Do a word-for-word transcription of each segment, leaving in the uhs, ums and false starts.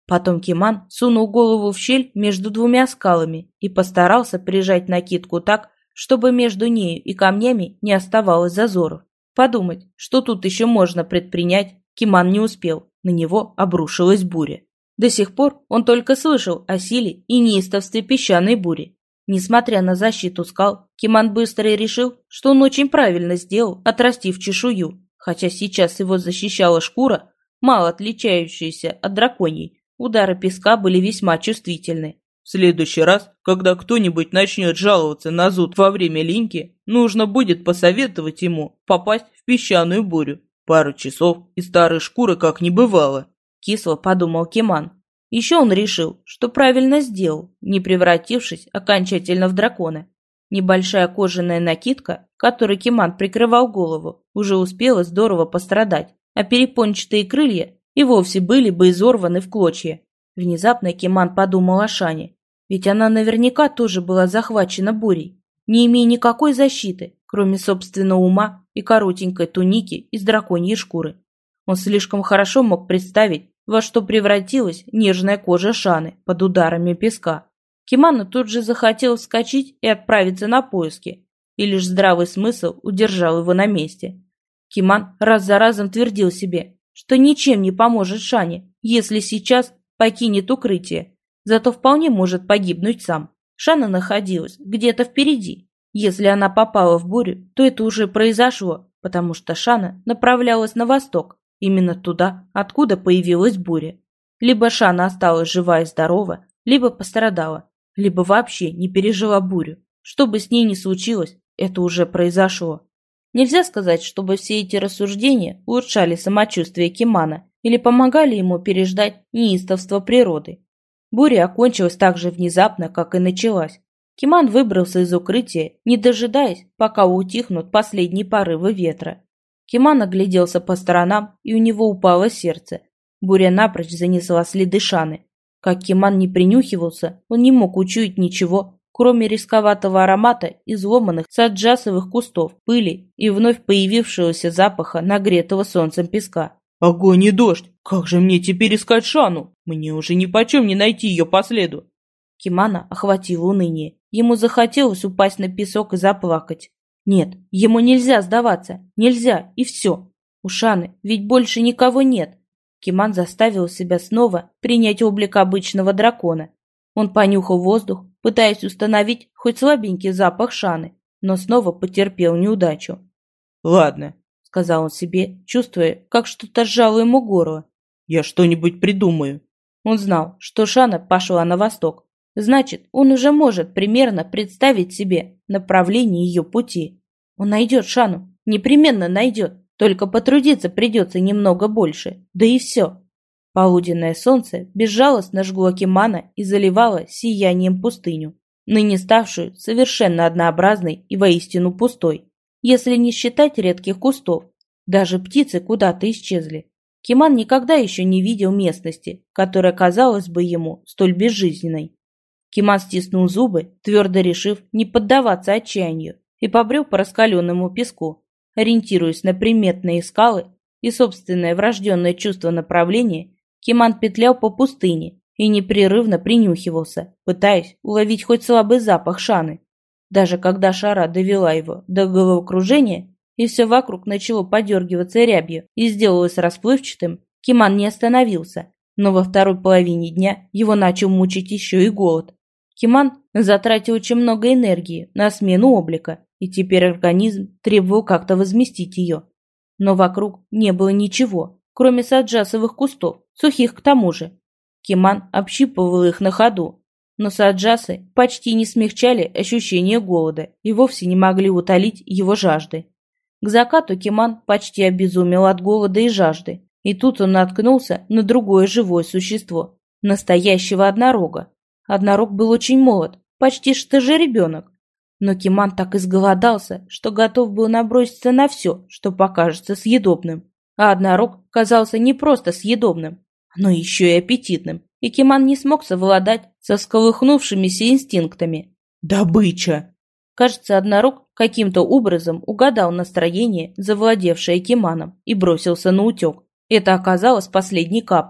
Потом Киман сунул голову в щель между двумя скалами и постарался прижать накидку так, чтобы между нею и камнями не оставалось зазоров. Подумать, что тут еще можно предпринять, Киман не успел. На него обрушилась буря. До сих пор он только слышал о силе и неистовстве песчаной бури. Несмотря на защиту скал, Киман быстро решил, что он очень правильно сделал, отрастив чешую. Хотя сейчас его защищала шкура, мало отличающаяся от драконьей, удары песка были весьма чувствительны. В следующий раз, когда кто-нибудь начнет жаловаться на зуд во время линьки, нужно будет посоветовать ему попасть в песчаную бурю. Пару часов и старой шкуры как не бывало. Кисло подумал Киман. Еще он решил, что правильно сделал, не превратившись окончательно в дракона. Небольшая кожаная накидка, которой Киман прикрывал голову, уже успела здорово пострадать, а перепончатые крылья и вовсе были бы изорваны в клочья. Внезапно Киман подумал о Шане, ведь она наверняка тоже была захвачена бурей, не имея никакой защиты, кроме собственного ума и коротенькой туники из драконьей шкуры. Он слишком хорошо мог представить, во что превратилась нежная кожа Шаны под ударами песка. Киману тут же захотелось вскочить и отправиться на поиски, и лишь здравый смысл удержал его на месте. Киман раз за разом твердил себе, что ничем не поможет Шане, если сейчас покинет укрытие, зато вполне может погибнуть сам. Шана находилась где-то впереди. Если она попала в бурю, то это уже произошло, потому что Шана направлялась на восток, именно туда, откуда появилась буря. Либо Шана осталась жива и здорова, либо пострадала, либо вообще не пережила бурю. Что бы с ней ни случилось, это уже произошло. Нельзя сказать, чтобы все эти рассуждения улучшали самочувствие Кимана или помогали ему переждать неистовство природы. Буря окончилась так же внезапно, как и началась. Киман выбрался из укрытия, не дожидаясь, пока утихнут последние порывы ветра. Киман огляделся по сторонам, и у него упало сердце. Буря напрочь занесла следы Шаны. Как Киман не принюхивался, он не мог учуять ничего, кроме рисковатого аромата изломанных саджасовых кустов, пыли и вновь появившегося запаха нагретого солнцем песка. Огонь и дождь! Как же мне теперь искать Шану? Мне уже нипочем не найти ее по следу. Кимана охватило уныние. Ему захотелось упасть на песок и заплакать. Нет, ему нельзя сдаваться. Нельзя, и все. У Шаны ведь больше никого нет. Киман заставил себя снова принять облик обычного дракона. Он понюхал воздух, пытаясь установить хоть слабенький запах Шаны, но снова потерпел неудачу. «Ладно», — сказал он себе, чувствуя, как что-то сжало ему горло. «Я что-нибудь придумаю». Он знал, что Шана пошла на восток. Значит, он уже может примерно представить себе направление ее пути. Он найдет Шану, непременно найдет, только потрудиться придется немного больше, да и все. Полуденное солнце безжалостно жгло Кимана и заливало сиянием пустыню, ныне ставшую совершенно однообразной и воистину пустой. Если не считать редких кустов, даже птицы куда-то исчезли. Киман никогда еще не видел местности, которая казалась бы ему столь безжизненной. Киман стиснул зубы, твердо решив не поддаваться отчаянию, и побрел по раскаленному песку, ориентируясь на приметные скалы и собственное врожденное чувство направления. Киман петлял по пустыне и непрерывно принюхивался, пытаясь уловить хоть слабый запах Шаны. Даже когда шара довела его до головокружения, и все вокруг начало подергиваться рябью и сделалось расплывчатым, Киман не остановился, но во второй половине дня его начал мучить еще и голод. Киман затратил очень много энергии на смену облика, и теперь организм требовал как-то возместить ее. Но вокруг не было ничего, кроме саджасовых кустов, сухих к тому же. Киман общипывал их на ходу, но саджасы почти не смягчали ощущение голода и вовсе не могли утолить его жажды. К закату Киман почти обезумел от голода и жажды, и тут он наткнулся на другое живое существо, настоящего однорога. Однорог был очень молод, почти что же ребенок. Но Киман так изголодался, что готов был наброситься на все, что покажется съедобным. А однорог казался не просто съедобным, но еще и аппетитным, и Киман не смог совладать со всколыхнувшимися инстинктами. «Добыча!» Кажется, однорог каким-то образом угадал настроение, завладевшее Киманом, и бросился на утек. Это оказалось последней каплей.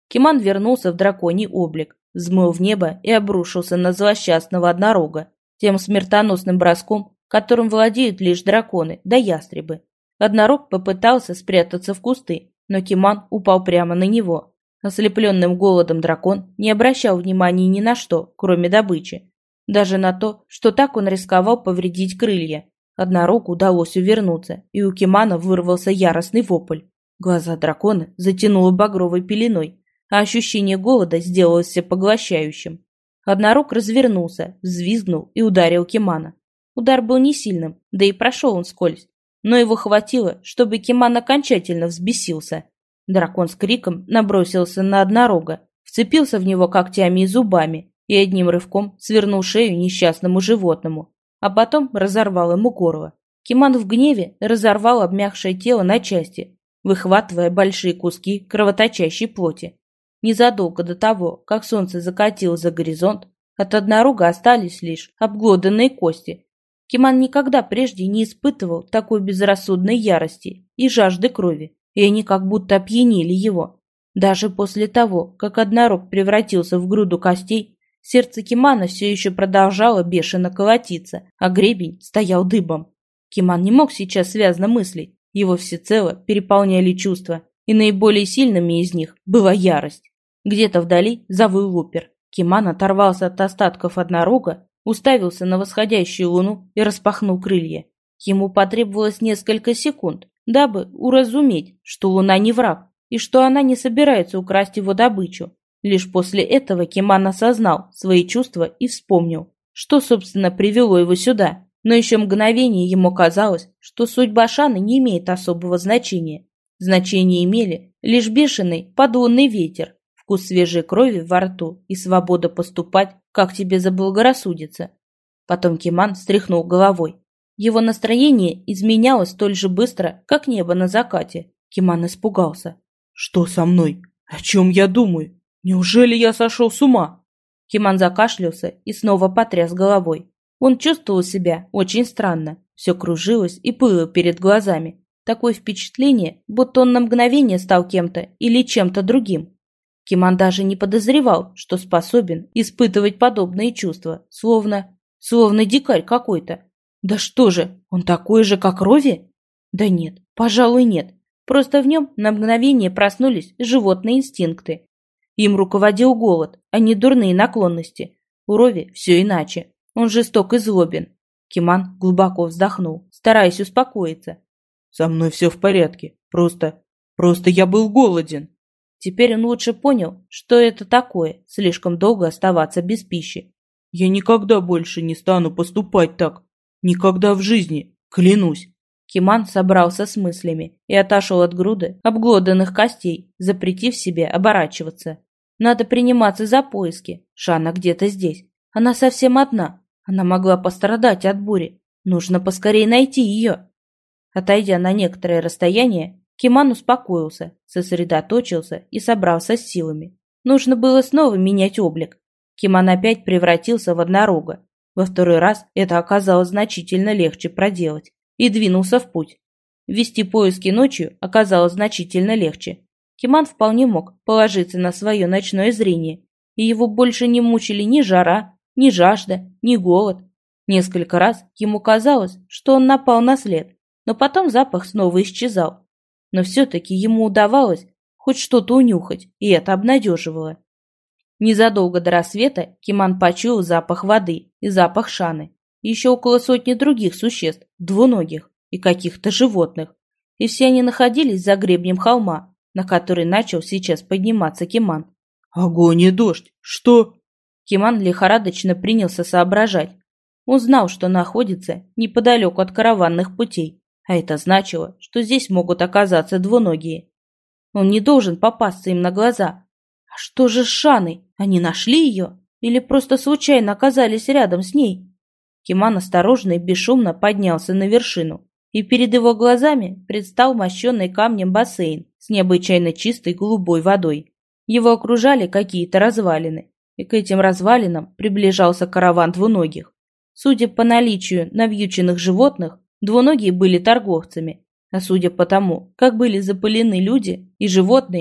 Киман вернулся в драконий облик, взмыл в небо и обрушился на злосчастного однорога, тем смертоносным броском, которым владеют лишь драконы да ястребы. Однорог попытался спрятаться в кусты, но Киман упал прямо на него. Ослепленным голодом дракон не обращал внимания ни на что, кроме добычи. Даже на то, что так он рисковал повредить крылья. Однорогу удалось увернуться, и у Кимана вырвался яростный вопль. Глаза дракона затянуло багровой пеленой, а ощущение голода сделалось всепоглощающим. Однорог развернулся, взвизгнул и ударил Кимана. Удар был не сильным, да и прошел он вскользь, но его хватило, чтобы Киман окончательно взбесился. Дракон с криком набросился на однорога, вцепился в него когтями и зубами и одним рывком свернул шею несчастному животному, а потом разорвал ему горло. Киман в гневе разорвал обмякшее тело на части, выхватывая большие куски кровоточащей плоти. Незадолго до того, как солнце закатилось за горизонт, от однорога остались лишь обглоданные кости. Киман никогда прежде не испытывал такой безрассудной ярости и жажды крови, и они как будто опьянили его. Даже после того, как однорог превратился в груду костей, сердце Кимана все еще продолжало бешено колотиться, а гребень стоял дыбом. Киман не мог сейчас связно мыслить, его всецело переполняли чувства, и наиболее сильными из них была ярость. Где-то вдали завыл лупер. Киман оторвался от остатков однорога, уставился на восходящую луну и распахнул крылья. Ему потребовалось несколько секунд, дабы уразуметь, что луна не враг и что она не собирается украсть его добычу. Лишь после этого Киман осознал свои чувства и вспомнил, что, собственно, привело его сюда. Но еще мгновение ему казалось, что судьба Шаны не имеет особого значения. Значение имели лишь бешеный подлунный ветер, вкус свежей крови во рту и свобода поступать, как тебе заблагорассудится. Потом Киман встряхнул головой. Его настроение изменялось столь же быстро, как небо на закате. Киман испугался. «Что со мной? О чем я думаю? Неужели я сошел с ума?» Киман закашлялся и снова потряс головой. Он чувствовал себя очень странно. Все кружилось и плыло перед глазами. Такое впечатление, будто он на мгновение стал кем-то или чем-то другим. Киман даже не подозревал, что способен испытывать подобные чувства, словно... словно дикарь какой-то. Да что же, он такой же, как Рови? Да нет, пожалуй, нет. Просто в нем на мгновение проснулись животные инстинкты. Им руководил голод, а не дурные наклонности. У Рови все иначе. Он жесток и злобен. Киман глубоко вздохнул, стараясь успокоиться. «Со мной все в порядке. Просто... просто я был голоден». Теперь он лучше понял, что это такое, слишком долго оставаться без пищи. «Я никогда больше не стану поступать так. Никогда в жизни, клянусь». Киман собрался с мыслями и отошел от груды обглоданных костей, запретив себе оборачиваться. Надо приниматься за поиски. Шана где-то здесь. Она совсем одна. Она могла пострадать от бури. Нужно поскорее найти ее. Отойдя на некоторое расстояние, Киман успокоился, сосредоточился и собрался с силами. Нужно было снова менять облик. Киман опять превратился в однорога. Во второй раз это оказалось значительно легче проделать. И двинулся в путь. Вести поиски ночью оказалось значительно легче. Киман вполне мог положиться на свое ночное зрение, и его больше не мучили ни жара, ни жажда, ни голод. Несколько раз ему казалось, что он напал на след, но потом запах снова исчезал. Но все-таки ему удавалось хоть что-то унюхать, и это обнадеживало. Незадолго до рассвета Киман почуял запах воды и запах Шаны. Еще около сотни других существ, двуногих и каких-то животных, и все они находились за гребнем холма, на который начал сейчас подниматься Киман. «Огонь и дождь! Что?» Киман лихорадочно принялся соображать. Он знал, что находится неподалеку от караванных путей, а это значило, что здесь могут оказаться двуногие. Он не должен попасться им на глаза. А что же с Шаной? Они нашли ее? Или просто случайно оказались рядом с ней? Киман осторожно и бесшумно поднялся на вершину, и перед его глазами предстал мощенный камнем бассейн с необычайно чистой голубой водой. Его окружали какие-то развалины, и к этим развалинам приближался караван двуногих. Судя по наличию навьюченных животных, двуногие были торговцами, а судя по тому, как были запылены люди и животные,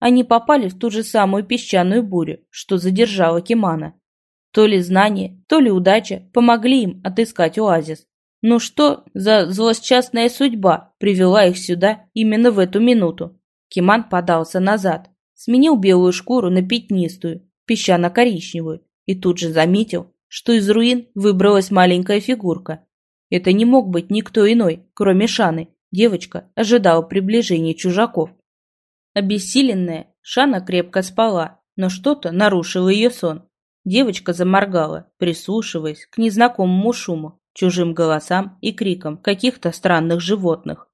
они попали в ту же самую песчаную бурю, что задержала Кимана. То ли знание, то ли удача помогли им отыскать оазис. Но что за злосчастная судьба привела их сюда именно в эту минуту? Киман подался назад, сменил белую шкуру на пятнистую, песчано-коричневую, и тут же заметил, что из руин выбралась маленькая фигурка. Это не мог быть никто иной, кроме Шаны. Девочка ожидала приближения чужаков. Обессиленная, Шана крепко спала, но что-то нарушило ее сон. Девочка заморгала, прислушиваясь к незнакомому шуму, чужим голосам и крикам каких-то странных животных.